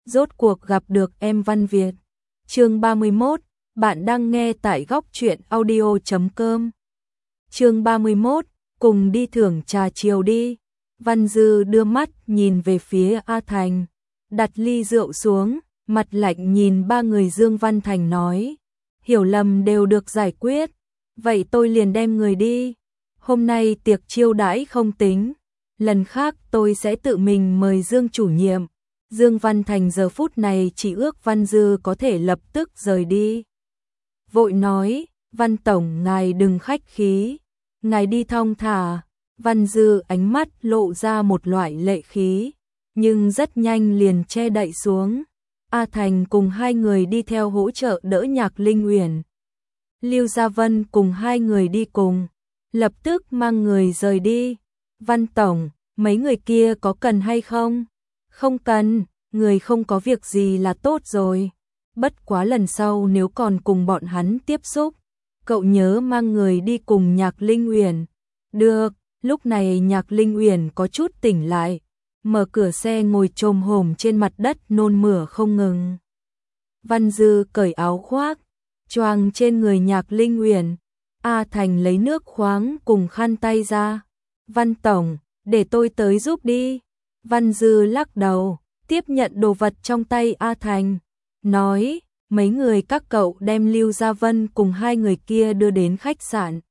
rốt cuộc gặp được em Văn Việt. Chương 31, bạn đang nghe tại góc truyện audio.com. Chương 31, cùng đi thưởng trà chiều đi. Văn Dư đưa mắt nhìn về phía A Thành, đặt ly rượu xuống, mặt lạnh nhìn ba người Dương Văn Thành nói, hiểu lầm đều được giải quyết, vậy tôi liền đem người đi. Hôm nay tiệc chiêu đãi không tính, lần khác tôi sẽ tự mình mời Dương chủ nhiệm. Dương Văn Thành giờ phút này chỉ ước Văn Dư có thể lập tức rời đi. Vội nói, Văn Tổng ngài đừng khách khí, ngài đi thong thả. Văn Dư ánh mắt lộ ra một loại lệ khí, nhưng rất nhanh liền che đậy xuống. A Thành cùng hai người đi theo hỗ trợ đỡ Nhạc Linh Uyển. Lưu Gia Vân cùng hai người đi cùng, lập tức mang người rời đi. Văn Tổng, mấy người kia có cần hay không? Không cần, người không có việc gì là tốt rồi. Bất quá lần sau nếu còn cùng bọn hắn tiếp xúc, cậu nhớ mang người đi cùng Nhạc Linh Uyển. Được, lúc này Nhạc Linh Uyển có chút tỉnh lại, mở cửa xe ngồi chồm hổm trên mặt đất nôn mửa không ngừng. Văn Dư cởi áo khoác, choàng trên người Nhạc Linh Uyển. A Thành lấy nước khoáng cùng khăn tay ra. Văn Tổng, để tôi tới giúp đi. Văn Dư lắc đầu, tiếp nhận đồ vật trong tay A Thành, nói, mấy người các cậu đem Lưu Gia Vân cùng hai người kia đưa đến khách sạn.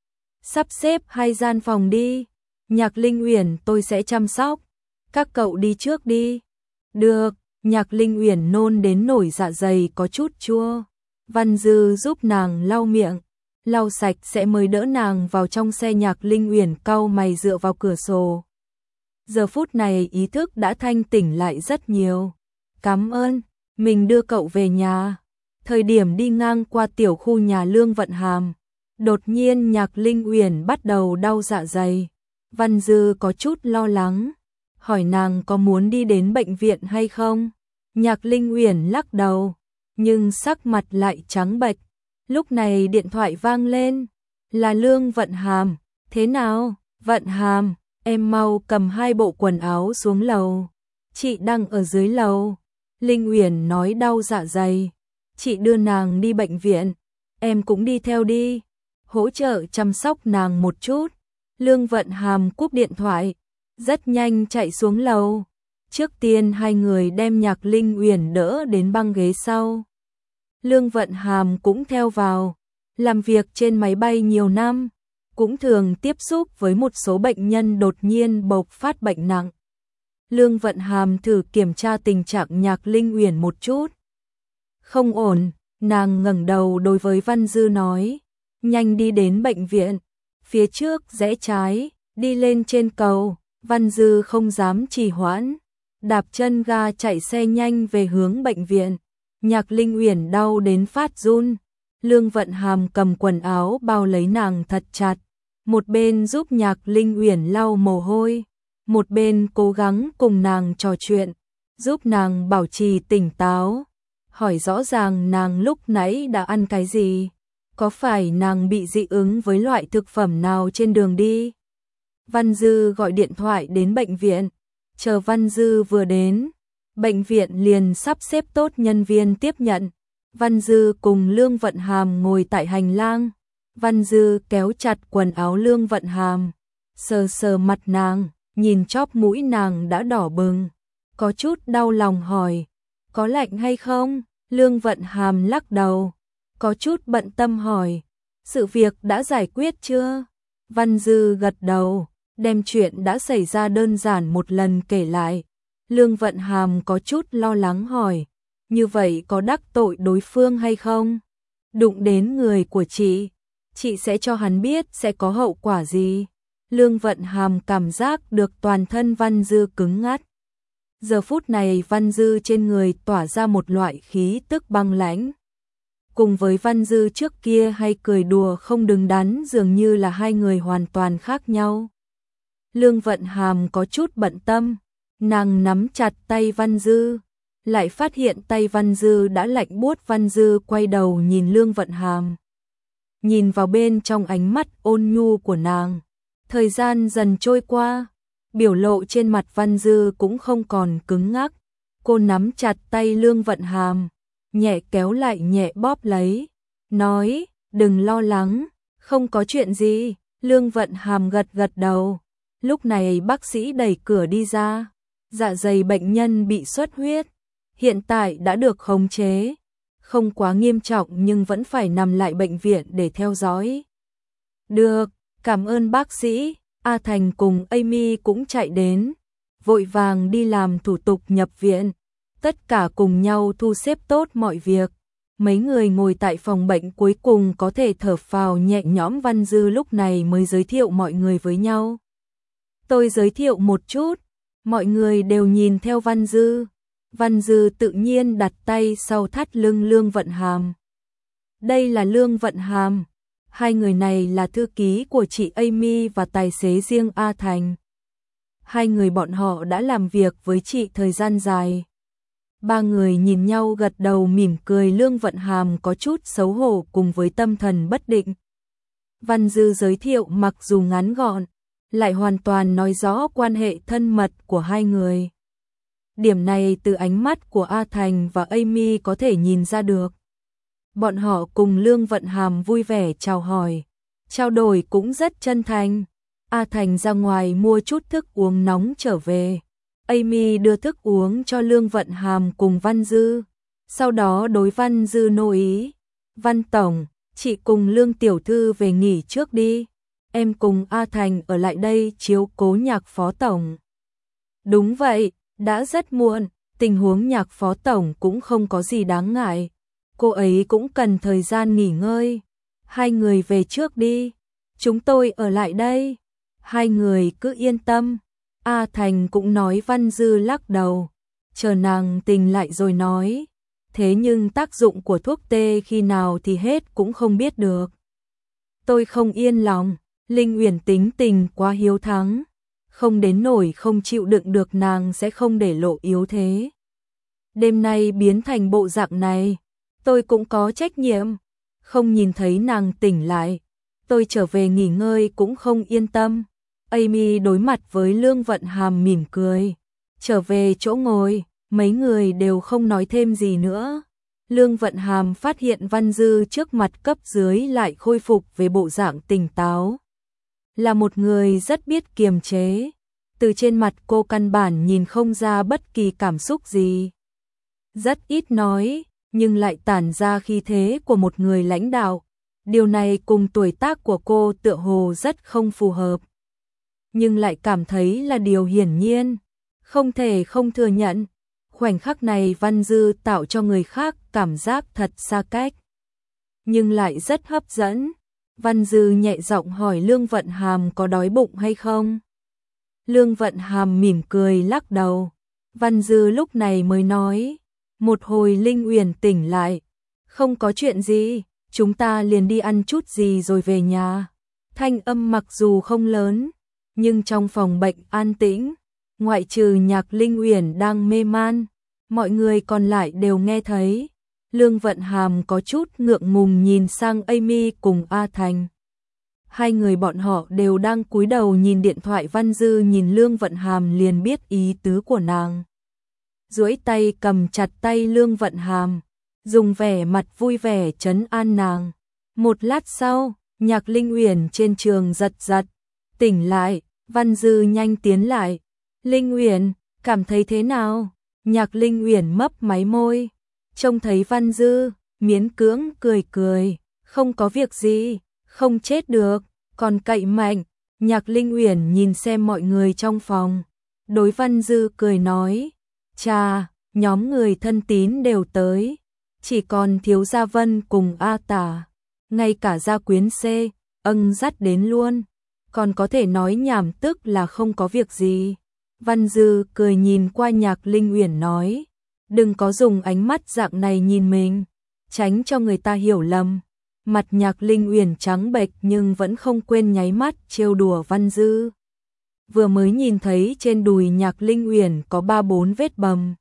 Sắp xếp 2 gian phòng đi, Nhạc Linh Uyển tôi sẽ chăm sóc, các cậu đi trước đi. Được, Nhạc Linh Uyển nôn đến nổi dạ dày có chút chua. Văn Dư giúp nàng lau miệng, lau sạch sẽ mới đỡ nàng vào trong xe. Nhạc Linh Uyển cau mày dựa vào cửa sổ. Giờ phút này ý thức đã thanh tỉnh lại rất nhiều. Cảm ơn, mình đưa cậu về nhà. Thời điểm đi ngang qua tiểu khu nhà Lương Vận Hàm, đột nhiên Nhạc Linh Uyển bắt đầu đau dạ dày. Văn Dư có chút lo lắng, hỏi nàng có muốn đi đến bệnh viện hay không. Nhạc Linh Uyển lắc đầu, nhưng sắc mặt lại trắng bệch. Lúc này điện thoại vang lên, là Lương Vận Hàm. Thế nào, Vận Hàm, em mau cầm 2 bộ quần áo xuống lầu. Chị đang ở dưới lầu. Linh Uyển nói đau dạ dày, chị đưa nàng đi bệnh viện, em cũng đi theo đi, hỗ trợ chăm sóc nàng một chút. Lương Vận Hàm cúp điện thoại, rất nhanh chạy xuống lầu. Trước tiên hai người đem Nhạc Linh Uyển đỡ đến băng ghế sau. Lương Vận Hàm cũng theo vào, làm việc trên máy bay nhiều năm, cũng thường tiếp xúc với một số bệnh nhân đột nhiên bộc phát bệnh nặng. Lương Vận Hàm thử kiểm tra tình trạng Nhạc Linh Uyển một chút. Không ổn, nàng ngẩng đầu đối với Văn Dư nói, nhanh đi đến bệnh viện, phía trước rẽ trái, đi lên trên cầu. Văn Dư không dám trì hoãn, đạp chân ga chạy xe nhanh về hướng bệnh viện. Nhạc Linh Uyển đau đến phát run. Lương Vận Hàm cầm quần áo bao lấy nàng thật chặt, một bên giúp Nhạc Linh Uyển lau mồ hôi, một bên cố gắng cùng nàng trò chuyện, giúp nàng bảo trì tỉnh táo, hỏi rõ ràng nàng lúc nãy đã ăn cái gì, có phải nàng bị dị ứng với loại thực phẩm nào trên đường đi. Văn Dư gọi điện thoại đến bệnh viện, chờ Văn Dư vừa đến, bệnh viện liền sắp xếp tốt nhân viên tiếp nhận. Văn Dư cùng Lương Vận Hàm ngồi tại hành lang. Văn Dư kéo chặt quần áo Lương Vận Hàm, sờ sờ mặt nàng, nhìn chóp mũi nàng đã đỏ bừng, có chút đau lòng hỏi, có lạnh hay không? Lương Vận Hàm lắc đầu, có chút bận tâm hỏi, sự việc đã giải quyết chưa? Văn Dư gật đầu, đem chuyện đã xảy ra đơn giản một lần kể lại. Lương Vận Hàm có chút lo lắng hỏi, như vậy có đắc tội đối phương hay không? Đụng đến người của chị sẽ cho hắn biết sẽ có hậu quả gì? Lương Vận Hàm cảm giác được toàn thân Văn Dư cứng ngắt. Giờ phút này Văn Dư trên người tỏa ra một loại khí tức băng lãnh. Cùng với Văn Dư trước kia hay cười đùa không đứng đắn dường như là hai người hoàn toàn khác nhau. Lương Vận Hàm có chút bận tâm, nàng nắm chặt tay Văn Dư, lại phát hiện tay Văn Dư đã lạnh buốt. Văn Dư quay đầu nhìn Lương Vận Hàm, nhìn vào bên trong ánh mắt ôn nhu của nàng. Thời gian dần trôi qua, biểu lộ trên mặt Văn Dư cũng không còn cứng ngắc, Cô nắm chặt tay Lương Vận Hàm, nhẹ kéo lại nhẹ bóp lấy, nói, đừng lo lắng, không có chuyện gì. Lương Vận Hàm gật gật đầu. Lúc này bác sĩ đẩy cửa đi ra, dạ dày bệnh nhân bị xuất huyết, hiện tại đã được khống chế, không quá nghiêm trọng nhưng vẫn phải nằm lại bệnh viện để theo dõi. Được, cảm ơn bác sĩ. A Thành cùng Amy cũng chạy đến, vội vàng đi làm thủ tục nhập viện, tất cả cùng nhau thu xếp tốt mọi việc. Mấy người ngồi tại phòng bệnh cuối cùng có thể thở phào nhẹ nhõm. Văn Dư lúc này mới giới thiệu mọi người với nhau. Tôi giới thiệu một chút, mọi người đều nhìn theo Văn Dư. Văn Dư tự nhiên đặt tay sau thắt lưng Lương Vận Hàm. Đây là Lương Vận Hàm, hai người này là thư ký của chị Amy và tài xế riêng A Thành. Hai người bọn họ đã làm việc với chị thời gian dài. Ba người nhìn nhau gật đầu mỉm cười. Lương Vận Hàm có chút xấu hổ cùng với tâm thần bất định. Văn Dư giới thiệu mặc dù ngắn gọn, lại hoàn toàn nói rõ quan hệ thân mật của hai người. Điểm này từ ánh mắt của A Thành và Amy có thể nhìn ra được. Bọn họ cùng Lương Vận Hàm vui vẻ chào hỏi, trao đổi cũng rất chân thành. A Thành ra ngoài mua chút thức uống nóng trở về. Amy đưa thức uống cho Lương Vận Hàm cùng Văn Dư. Sau đó đối Văn Dư nô ý. Văn Tổng, chị cùng Lương Tiểu Thư về nghỉ trước đi. Em cùng A Thành ở lại đây chiếu cố Nhạc Phó Tổng. Đúng vậy, đã rất muộn, tình huống Nhạc Phó Tổng cũng không có gì đáng ngại. Cô ấy cũng cần thời gian nghỉ ngơi. Hai người về trước đi, chúng tôi ở lại đây. Hai người cứ yên tâm. A Thành cũng nói. Văn Dư lắc đầu, chờ nàng tỉnh lại rồi nói. Thế nhưng tác dụng của thuốc tê khi nào thì hết cũng không biết được. Tôi không yên lòng, Linh Uyển tính tình quá hiếu thắng, không đến nổi không chịu đựng được, nàng sẽ không để lộ yếu thế. Đêm nay biến thành bộ dạng này, tôi cũng có trách nhiệm, không nhìn thấy nàng tỉnh lại, tôi trở về nghỉ ngơi cũng không yên tâm. Amy đối mặt với Lương Vận Hàm mỉm cười, trở về chỗ ngồi, mấy người đều không nói thêm gì nữa. Lương Vận Hàm phát hiện Văn Dư trước mặt cấp dưới lại khôi phục về bộ dạng tỉnh táo. Là một người rất biết kiềm chế, từ trên mặt cô căn bản nhìn không ra bất kỳ cảm xúc gì. Rất ít nói, nhưng lại tản ra khí thế của một người lãnh đạo. Điều này cùng tuổi tác của cô tựa hồ rất không phù hợp. Nhưng lại cảm thấy là điều hiển nhiên, không thể không thừa nhận. Khoảnh khắc này Văn Dư tạo cho người khác cảm giác thật xa cách, nhưng lại rất hấp dẫn. Văn Dư nhẹ giọng hỏi Lương Vận Hàm có đói bụng hay không. Lương Vận Hàm mỉm cười lắc đầu. Văn Dư lúc này mới nói, một hồi Linh Uyển tỉnh lại, không có chuyện gì, chúng ta liền đi ăn chút gì rồi về nhà. Thanh âm mặc dù không lớn, nhưng trong phòng bệnh an tĩnh, ngoại trừ Nhạc Linh Uyển đang mê man, mọi người còn lại đều nghe thấy. Lương Vận Hàm có chút ngượng ngùng nhìn sang Amy cùng A Thành. Hai người bọn họ đều đang cúi đầu nhìn điện thoại. Văn Dư nhìn Lương Vận Hàm liền biết ý tứ của nàng. Duỗi tay cầm chặt tay Lương Vận Hàm, dùng vẻ mặt vui vẻ trấn an nàng. Một lát sau, Nhạc Linh Uyển trên giường giật giật, tỉnh lại. Văn Dư nhanh tiến lại. Linh Uyển, cảm thấy thế nào? Nhạc Linh Uyển mấp máy môi, trông thấy Văn Dư, miễn cưỡng cười cười, không có việc gì, không chết được, còn cậy mạnh. Nhạc Linh Uyển nhìn xem mọi người trong phòng, đối Văn Dư cười nói, chà, nhóm người thân tín đều tới, chỉ còn thiếu Gia Vân cùng A Tả, ngay cả Gia Quyến C, dắt đến luôn, còn có thể nói nhảm tức là không có việc gì. Văn Dư cười nhìn qua Nhạc Linh Uyển nói, đừng có dùng ánh mắt dạng này nhìn mình, tránh cho người ta hiểu lầm. Mặt Nhạc Linh Uyển trắng bệch nhưng vẫn không quên nháy mắt trêu đùa Văn Dư. Vừa mới nhìn thấy trên đùi Nhạc Linh Uyển có 3-4 vết bầm.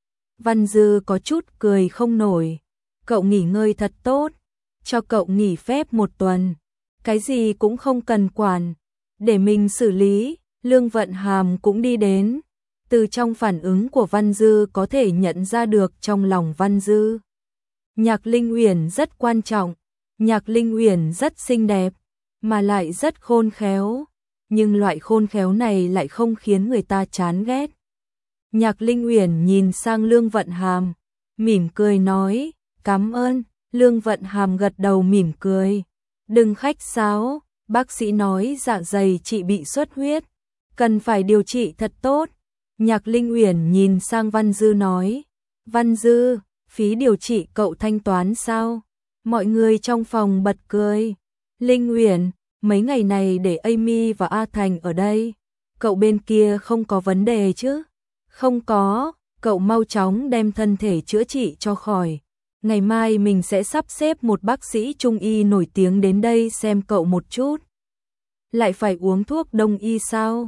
Văn Dư có chút cười không nổi. Cậu nghỉ ngơi thật tốt, cho cậu nghỉ phép 1 tuần, cái gì cũng không cần quản, để mình xử lý. Lương Vận Hàm cũng đi đến, Từ trong phản ứng của Văn Dư có thể nhận ra được trong lòng Văn Dư. Nhạc Linh Uyển rất quan trọng, Nhạc Linh Uyển rất xinh đẹp, mà lại rất khôn khéo, nhưng loại khôn khéo này lại không khiến người ta chán ghét. Nhạc Linh Uyển nhìn sang Lương Vận Hàm, mỉm cười nói, cảm ơn. Lương Vận Hàm gật đầu mỉm cười, đừng khách sáo, bác sĩ nói dạ dày chị bị xuất huyết, cần phải điều trị thật tốt. Nhạc Linh Uyển nhìn sang Văn Dư nói, Văn Dư, phí điều trị cậu thanh toán sao? Mọi người trong phòng bật cười. Linh Uyển, mấy ngày này để Amy và A Thành ở đây, cậu bên kia không có vấn đề chứ? Không có, cậu mau chóng đem thân thể chữa trị cho khỏi. Ngày mai mình sẽ sắp xếp một bác sĩ trung y nổi tiếng đến đây xem cậu một chút. Lại phải uống thuốc đông y sao?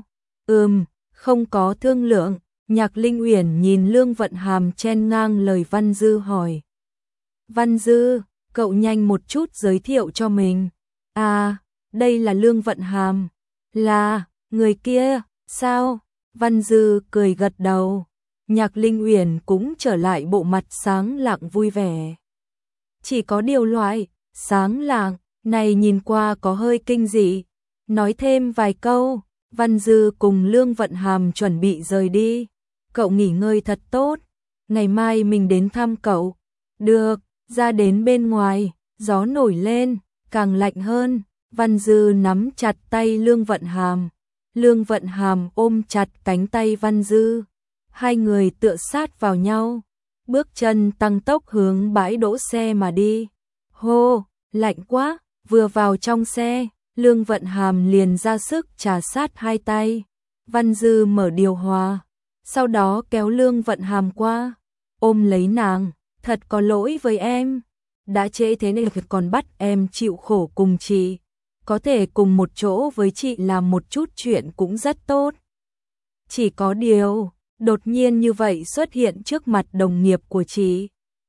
Không có thương lượng. Nhạc Linh Uyển nhìn Lương Vận Hàm chen ngang lời Văn Dư hỏi. Văn Dư, cậu nhanh một chút giới thiệu cho mình. À, đây là Lương Vận Hàm. Là, người kia, sao? Văn Dư cười gật đầu. Nhạc Linh Uyển cũng trở lại bộ mặt sáng lạng vui vẻ. Chỉ có điều loại sáng lạng này nhìn qua có hơi kinh dị. Nói thêm vài câu, Văn Dư cùng Lương Vận Hàm chuẩn bị rời đi. Cậu nghỉ ngơi thật tốt, ngày mai mình đến thăm cậu. Được, ra đến bên ngoài, gió nổi lên, càng lạnh hơn. Văn Dư nắm chặt tay Lương Vận Hàm. Lương Vận Hàm ôm chặt cánh tay Văn Dư. Hai người tựa sát vào nhau, bước chân tăng tốc hướng bãi đỗ xe mà đi. Hô, lạnh quá, vừa vào trong xe, Lương Vận Hàm liền ra sức trà sát hai tay. Văn Dư mở điều hòa, sau đó kéo Lương Vận Hàm qua, ôm lấy nàng, thật có lỗi với em. Đã trễ thế này còn bắt em chịu khổ cùng chị. Có thể cùng một chỗ với chị làm một chút chuyện cũng rất tốt. Chỉ có điều, đột nhiên như vậy xuất hiện trước mặt đồng nghiệp của chị.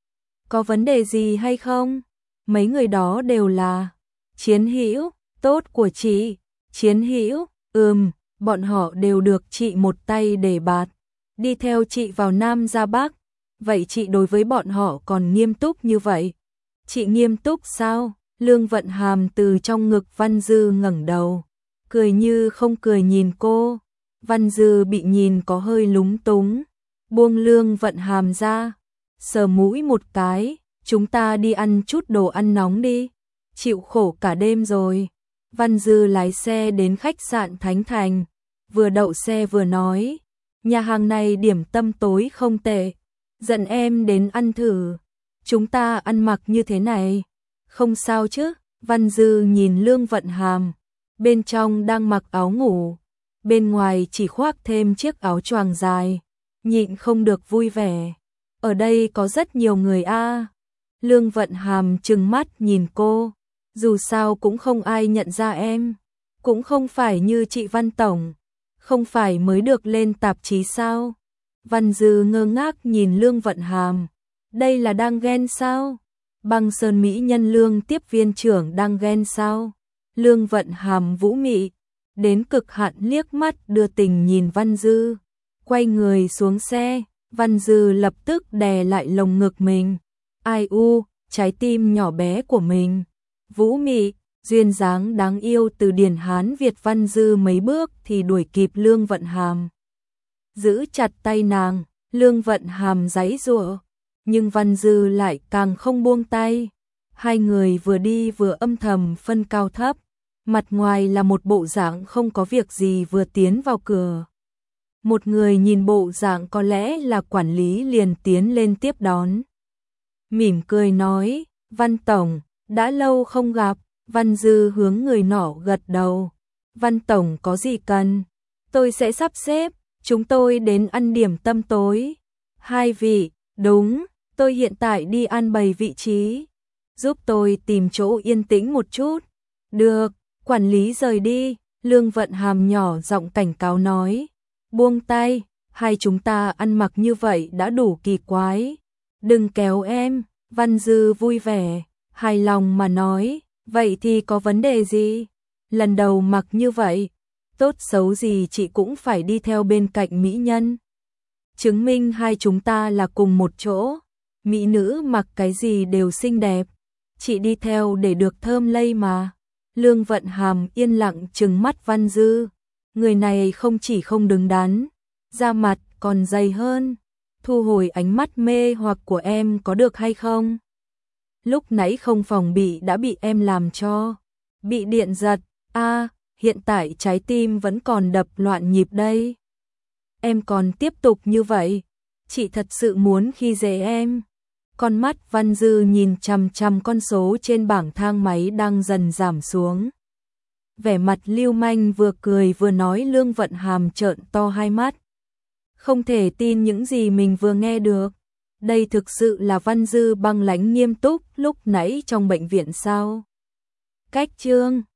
Có vấn đề gì hay không? Mấy người đó đều là chiến hữu tốt của chị. Chiến hữu, bọn họ đều được chị một tay đề bạt, đi theo chị vào Nam ra Bắc. Vậy chị đối với bọn họ còn nghiêm túc như vậy? Chị nghiêm túc sao? Lương Vận Hàm từ trong ngực Văn Dư ngẩng đầu, cười như không cười nhìn cô. Văn Dư bị nhìn có hơi lúng túng, buông Lương Vận Hàm ra, sờ mũi một cái, chúng ta đi ăn chút đồ ăn nóng đi, chịu khổ cả đêm rồi. Văn Dư lái xe đến khách sạn Thánh Thành, vừa đậu xe vừa nói, nhà hàng này điểm tâm tối không tệ, dẫn em đến ăn thử. Chúng ta ăn mặc như thế này, không sao chứ? Văn Dư nhìn Lương Vận Hàm, bên trong đang mặc áo ngủ, bên ngoài chỉ khoác thêm chiếc áo choàng dài, nhịn không được vui vẻ. Ở đây có rất nhiều người a. Lương Vận Hàm trừng mắt nhìn cô, dù sao cũng không ai nhận ra em, cũng không phải như chị Văn Tổng, không phải mới được lên tạp chí sao? Văn Dư ngơ ngác nhìn Lương Vận Hàm, đây là đang ghen sao? Băng Sơn mỹ nhân Lương tiếp viên trưởng đang ghen sao? Lương Vận Hàm vũ mị đến cực hạn liếc mắt đưa tình nhìn Văn Dư, quay người xuống xe. Văn Dư lập tức đè lại lồng ngực mình, ai u, trái tim nhỏ bé của mình. Vũ mị, duyên dáng đáng yêu từ Điển Hán Việt. Văn Dư mấy bước thì đuổi kịp Lương Vận Hàm, giữ chặt tay nàng. Lương Vận Hàm giãy giụa, nhưng Văn Dư lại càng không buông tay. Hai người vừa đi vừa âm thầm phân cao thấp, mặt ngoài là một bộ dạng không có việc gì vừa tiến vào cửa. Một người nhìn bộ dạng có lẽ là quản lý liền tiến lên tiếp đón. Mỉm cười nói, Văn Tổng, đã lâu không gặp. Văn Dư hướng người nọ gật đầu. Văn Tổng có gì cần? Tôi sẽ sắp xếp, chúng tôi đến ăn điểm tâm tối. Hai vị, đúng, tôi hiện tại đi an bày vị trí. Giúp tôi tìm chỗ yên tĩnh một chút. Được, quản lý rời đi. Lương Vận Hàm nhỏ giọng cảnh cáo nói. Buông tay, hai chúng ta ăn mặc như vậy đã đủ kỳ quái. Đừng kéo em. Văn Dư vui vẻ, hài lòng mà nói. Vậy thì có vấn đề gì? Lần đầu mặc như vậy, tốt xấu gì chị cũng phải đi theo bên cạnh mỹ nhân. chứng minh hai chúng ta là cùng một chỗ. Mỹ nữ mặc cái gì đều xinh đẹp, chị đi theo để được thơm lây mà. Lương Vận Hàm yên lặng trừng mắt Văn Dư, người này không chỉ không đứng đắn, da mặt còn dày hơn. Thu hồi ánh mắt mê hoặc của em có được hay không? Lúc nãy không phòng bị đã bị em làm cho bị điện giật. Hiện tại trái tim vẫn còn đập loạn nhịp đây. Em còn tiếp tục như vậy, chị thật sự muốn khi dễ em. Con mắt Văn Dư nhìn chằm chằm con số trên bảng thang máy đang dần giảm xuống. Vẻ mặt lưu manh vừa cười vừa nói. Lương Vận Hàm trợn to hai mắt, không thể tin những gì mình vừa nghe được. Đây thực sự là Văn Dư băng lãnh nghiêm túc lúc nãy trong bệnh viện sao? Cách chương